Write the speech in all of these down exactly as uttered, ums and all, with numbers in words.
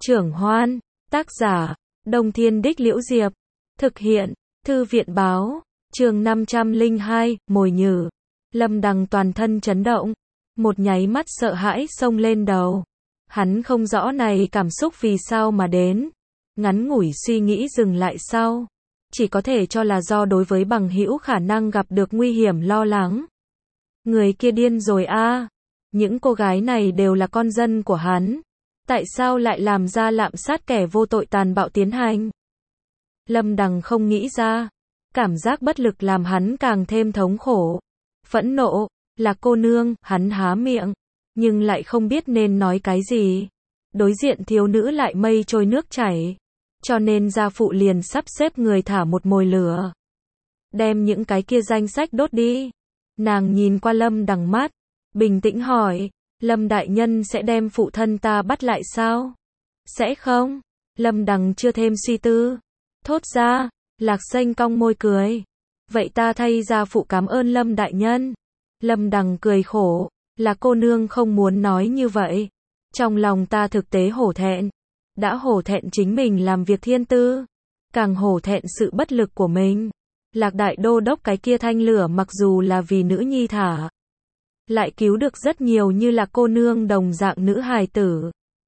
Trưởng Hoan, tác giả, Đông Thiên Đích Liễu Diệp, thực hiện, Thư viện báo, chương năm trăm lẻ hai, mồi nhử. Lâm Đằng toàn thân chấn động, một nháy mắt sợ hãi xông lên đầu. Hắn không rõ này cảm xúc vì sao mà đến, ngắn ngủi suy nghĩ dừng lại sau, chỉ có thể cho là do đối với bằng hữu khả năng gặp được nguy hiểm lo lắng. Người kia điên rồi a, à. Những cô gái này đều là con dân của hắn, tại sao lại làm ra lạm sát kẻ vô tội tàn bạo tiến hành? Lâm Đằng không nghĩ ra, cảm giác bất lực làm hắn càng thêm thống khổ. Phẫn nộ, là cô nương, hắn há miệng, nhưng lại không biết nên nói cái gì. Đối diện thiếu nữ lại mây trôi nước chảy, cho nên gia phụ liền sắp xếp người thả một mồi lửa. Đem những cái kia danh sách đốt đi. Nàng nhìn qua Lâm Đằng mắt, bình tĩnh hỏi, Lâm đại nhân sẽ đem phụ thân ta bắt lại sao? Sẽ không? Lâm Đằng chưa thêm suy tư, thốt ra. Lạc Xanh cong môi cười, vậy ta thay gia phụ cảm ơn Lâm đại nhân. Lâm Đằng cười khổ, là cô nương không muốn nói như vậy. Trong lòng ta thực tế hổ thẹn, đã hổ thẹn chính mình làm việc thiên tư, càng hổ thẹn sự bất lực của mình. Lạc đại đô đốc cái kia thanh lửa mặc dù là vì nữ nhi thả, lại cứu được rất nhiều như là cô nương đồng dạng nữ hài tử.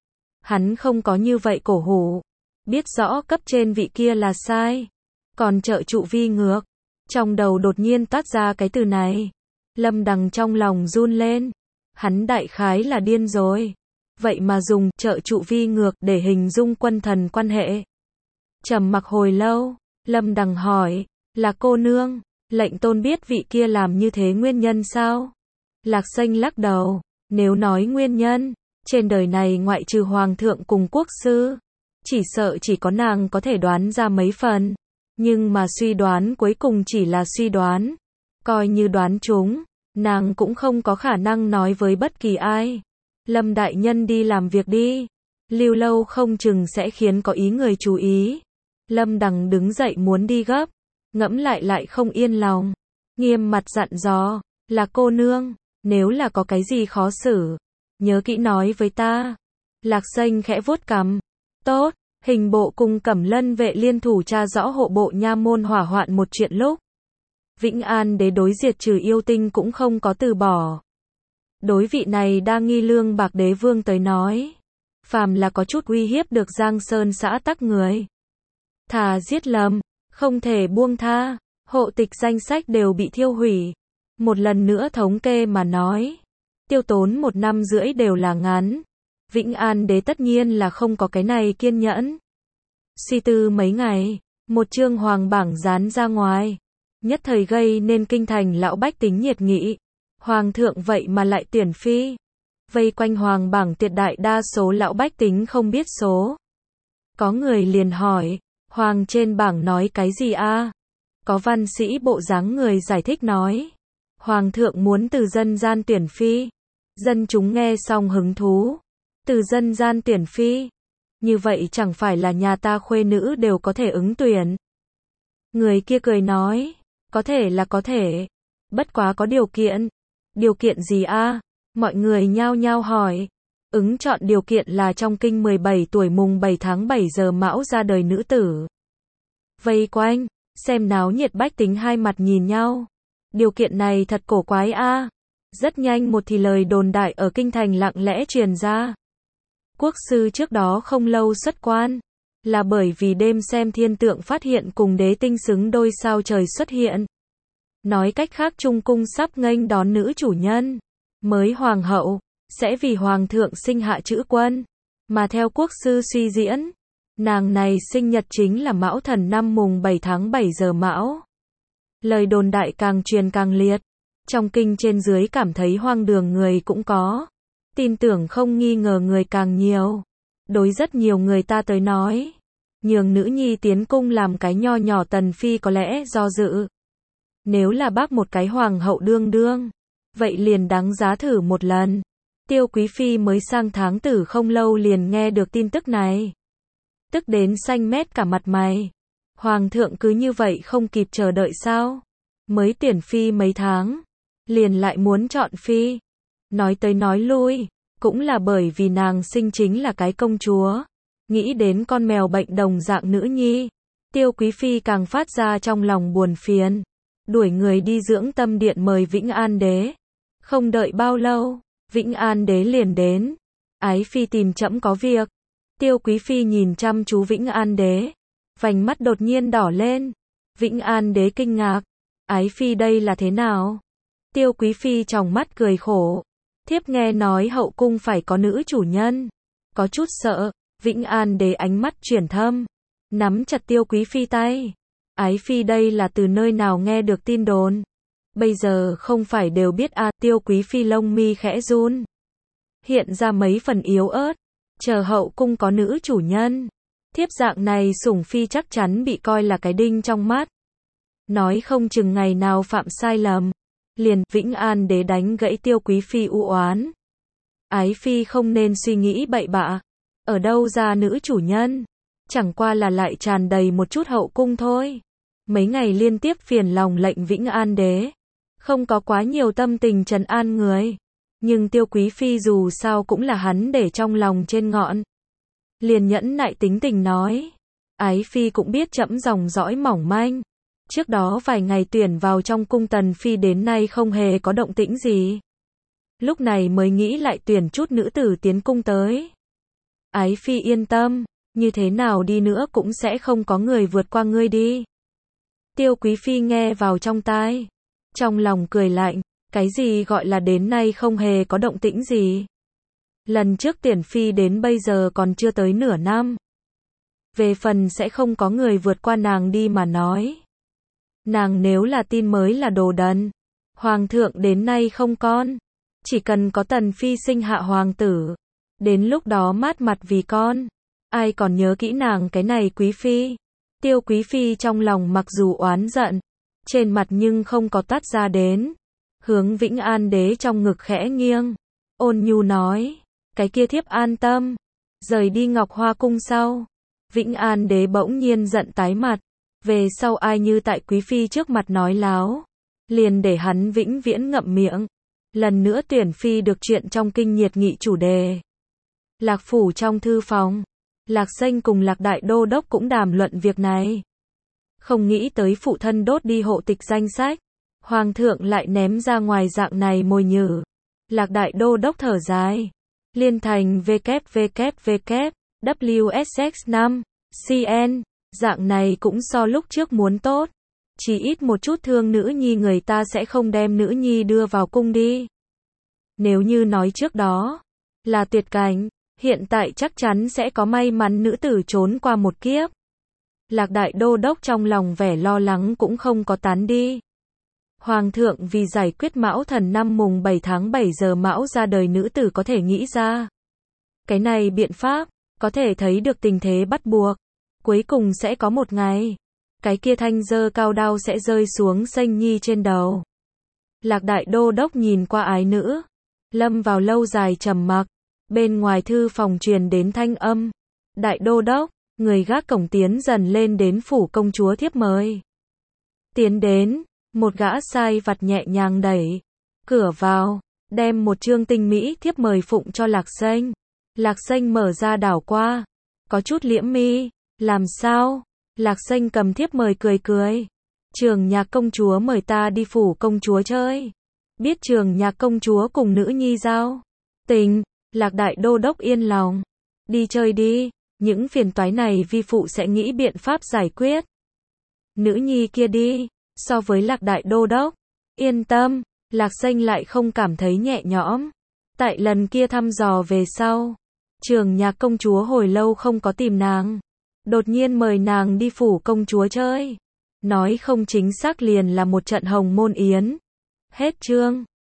Hắn không có như vậy cổ hủ, biết rõ cấp trên vị kia là sai, còn trợ trụ vi ngược. Trong đầu đột nhiên toát ra cái từ này, Lâm Đằng trong lòng run lên, hắn đại khái là điên rồi. Vậy mà dùng trợ trụ vi ngược để hình dung quân thần quan hệ. Trầm mặc hồi lâu, Lâm Đằng hỏi, là cô nương, lệnh tôn biết vị kia làm như thế nguyên nhân sao? Lạc Xanh lắc đầu, nếu nói nguyên nhân, trên đời này ngoại trừ hoàng thượng cùng quốc sư, chỉ sợ chỉ có nàng có thể đoán ra mấy phần. Nhưng mà suy đoán cuối cùng chỉ là suy đoán, coi như đoán chúng, nàng cũng không có khả năng nói với bất kỳ ai. Lâm đại nhân đi làm việc đi, lưu lâu không chừng sẽ khiến có ý người chú ý. Lâm Đằng đứng dậy muốn đi gấp, ngẫm lại lại không yên lòng, nghiêm mặt dặn dò, là cô nương, nếu là có cái gì khó xử, nhớ kỹ nói với ta. Lạc Xanh khẽ vuốt cằm, tốt. Hình bộ cùng Cẩm Lân vệ liên thủ tra rõ hộ bộ nha môn hỏa hoạn một chuyện lúc, Vĩnh An đế đối diệt trừ yêu tinh cũng không có từ bỏ. Đối vị này đa nghi lương bạc đế vương tới nói, phàm là có chút uy hiếp được Giang Sơn xã tắc người, thà giết lầm, không thể buông tha. Hộ tịch danh sách đều bị thiêu hủy. Một lần nữa thống kê mà nói, tiêu tốn một năm rưỡi đều là ngắn. Vĩnh An đế tất nhiên là không có cái này kiên nhẫn. Suy tư mấy ngày, một chương hoàng bảng dán ra ngoài, nhất thời gây nên kinh thành lão bách tính nhiệt nghị. Hoàng thượng vậy mà lại tuyển phi. Vây quanh hoàng bảng tuyệt đại đa số lão bách tính không biết số. Có người liền hỏi, hoàng trên bảng nói cái gì a? Có văn sĩ bộ dáng người giải thích nói, hoàng thượng muốn từ dân gian tuyển phi. Dân chúng nghe xong hứng thú, từ dân gian tuyển phi, như vậy chẳng phải là nhà ta khuê nữ đều có thể ứng tuyển. Người kia cười nói, có thể là có thể, bất quá có điều kiện. Điều kiện gì a? Mọi người nhao nhao hỏi. Ứng chọn điều kiện là trong kinh mười bảy tuổi mùng bảy tháng bảy giờ mão ra đời nữ tử. Vây quanh, xem náo nhiệt bách tính hai mặt nhìn nhau. Điều kiện này thật cổ quái a. Rất nhanh một thì lời đồn đại ở kinh thành lặng lẽ truyền ra. Quốc sư trước đó không lâu xuất quan, là bởi vì đêm xem thiên tượng phát hiện cùng đế tinh xứng đôi sao trời xuất hiện. Nói cách khác Trung cung sắp nghênh đón nữ chủ nhân, mới hoàng hậu, sẽ vì hoàng thượng sinh hạ chữ quân. Mà theo quốc sư suy diễn, nàng này sinh nhật chính là Mão Thần năm mùng bảy tháng bảy giờ mão. Lời đồn đại càng truyền càng liệt, trong kinh trên dưới cảm thấy hoang đường người cũng có, tin tưởng không nghi ngờ người càng nhiều. Đối rất nhiều người ta tới nói, nhường nữ nhi tiến cung làm cái nho nhỏ tần phi có lẽ do dự. Nếu là bác một cái hoàng hậu đương đương, vậy liền đáng giá thử một lần. Tiêu quý phi mới sang tháng tử không lâu liền nghe được tin tức này, tức đến xanh mét cả mặt mày. Hoàng thượng cứ như vậy không kịp chờ đợi sao? Mới tuyển phi mấy tháng, liền lại muốn chọn phi. Nói tới nói lui, cũng là bởi vì nàng sinh chính là cái công chúa. Nghĩ đến con mèo bệnh đồng dạng nữ nhi, Tiêu Quý Phi càng phát ra trong lòng buồn phiền. Đuổi người đi dưỡng tâm điện mời Vĩnh An Đế. Không đợi bao lâu, Vĩnh An Đế liền đến. Ái Phi tìm trẫm có việc. Tiêu Quý Phi nhìn chăm chú Vĩnh An Đế. Vành mắt đột nhiên đỏ lên. Vĩnh An Đế kinh ngạc. Ái Phi đây là thế nào? Tiêu Quý Phi tròng mắt cười khổ. Thiếp nghe nói hậu cung phải có nữ chủ nhân. Có chút sợ. Vĩnh An Đế ánh mắt chuyển thâm. Nắm chặt Tiêu Quý Phi tay. Ái Phi đây là từ nơi nào nghe được tin đồn? Bây giờ không phải đều biết à? Tiêu Quý Phi lông mi khẽ run. Hiện ra mấy phần yếu ớt. Chờ hậu cung có nữ chủ nhân. Thiếp dạng này sủng phi chắc chắn bị coi là cái đinh trong mắt. Nói không chừng ngày nào phạm sai lầm. Liền, Vĩnh An Đế đánh gãy Tiêu Quý Phi u oán. Ái Phi không nên suy nghĩ bậy bạ. Ở đâu ra nữ chủ nhân? Chẳng qua là lại tràn đầy một chút hậu cung thôi. Mấy ngày liên tiếp phiền lòng lệnh Vĩnh An Đế. Không có quá nhiều tâm tình trấn an người. Nhưng Tiêu Quý Phi dù sao cũng là hắn để trong lòng trên ngọn. Liền nhẫn nại tính tình nói. Ái Phi cũng biết trẫm dòng dõi mỏng manh. Trước đó vài ngày tuyển vào trong cung Tần Phi đến nay không hề có động tĩnh gì. Lúc này mới nghĩ lại tuyển chút nữ tử tiến cung tới. Ái Phi yên tâm, như thế nào đi nữa cũng sẽ không có người vượt qua ngươi đi. Tiêu Quý Phi nghe vào trong tai. Trong lòng cười lạnh, cái gì gọi là đến nay không hề có động tĩnh gì. Lần trước Tiền Phi đến bây giờ còn chưa tới nửa năm. Về phần sẽ không có người vượt qua nàng đi mà nói. Nàng nếu là tin mới là đồ đần. Hoàng thượng đến nay không con. Chỉ cần có Tần Phi sinh hạ hoàng tử. Đến lúc đó mát mặt vì con. Ai còn nhớ kỹ nàng cái này Quý Phi. Tiêu Quý Phi trong lòng mặc dù oán giận. Trên mặt nhưng không có toát ra đến. Hướng Vĩnh An Đế trong ngực khẽ nghiêng. Ôn nhu nói. Cái kia thiếp an tâm. Rời đi Ngọc Hoa cung sau. Vĩnh An Đế bỗng nhiên giận tái mặt. Về sau ai như tại Quý Phi trước mặt nói láo. Liền để hắn vĩnh viễn ngậm miệng. Lần nữa tuyển Phi được chuyện trong kinh nhiệt nghị chủ đề. Lạc phủ trong thư phòng. Lạc Sanh cùng Lạc Đại Đô Đốc cũng đàm luận việc này. Không nghĩ tới phụ thân đốt đi hộ tịch danh sách. Hoàng thượng lại ném ra ngoài dạng này mồi nhử. Lạc Đại Đô Đốc thở dài. Liên thành vê kép vê kép vê kép, W S X năm, C N, dạng này cũng so lúc trước muốn tốt. Chỉ ít một chút thương nữ nhi người ta sẽ không đem nữ nhi đưa vào cung đi. Nếu như nói trước đó là tuyệt cảnh, hiện tại chắc chắn sẽ có may mắn nữ tử trốn qua một kiếp. Lạc Đại Đô Đốc trong lòng vẻ lo lắng cũng không có tán đi. Hoàng thượng vì giải quyết Mão Thần năm mùng bảy tháng bảy giờ Mão ra đời nữ tử có thể nghĩ ra. Cái này biện pháp, có thể thấy được tình thế bắt buộc. Cuối cùng sẽ có một ngày, cái kia thanh dơ cao đao sẽ rơi xuống Sanh Nhi trên đầu. Lạc Đại Đô Đốc nhìn qua ái nữ, lâm vào lâu dài trầm mặc. Bên ngoài thư phòng truyền đến thanh âm. Đại Đô Đốc, người gác cổng tiến dần lên đến phủ công chúa thiếp mời. Tiến đến, một gã sai vặt nhẹ nhàng đẩy cửa vào, đem một chương tinh mỹ thiếp mời phụng cho Lạc Sanh. Lạc Sanh mở ra đảo qua, có chút liễm mi. Làm sao? Lạc Sanh cầm thiếp mời cười cười. Trường nhạc công chúa mời ta đi phủ công chúa chơi. Biết trường nhạc công chúa cùng nữ nhi giao tình. Lạc Đại Đô Đốc yên lòng. Đi chơi đi, những phiền toái này vi phụ sẽ nghĩ biện pháp giải quyết. Nữ nhi kia đi, so với Lạc Đại Đô Đốc, yên tâm, Lạc Sanh lại không cảm thấy nhẹ nhõm. Tại lần kia thăm dò về sau, trường nhạc công chúa hồi lâu không có tìm nàng. Đột nhiên mời nàng đi phủ công chúa chơi. Nói không chính xác liền là một trận hồng môn yến. Hết chương.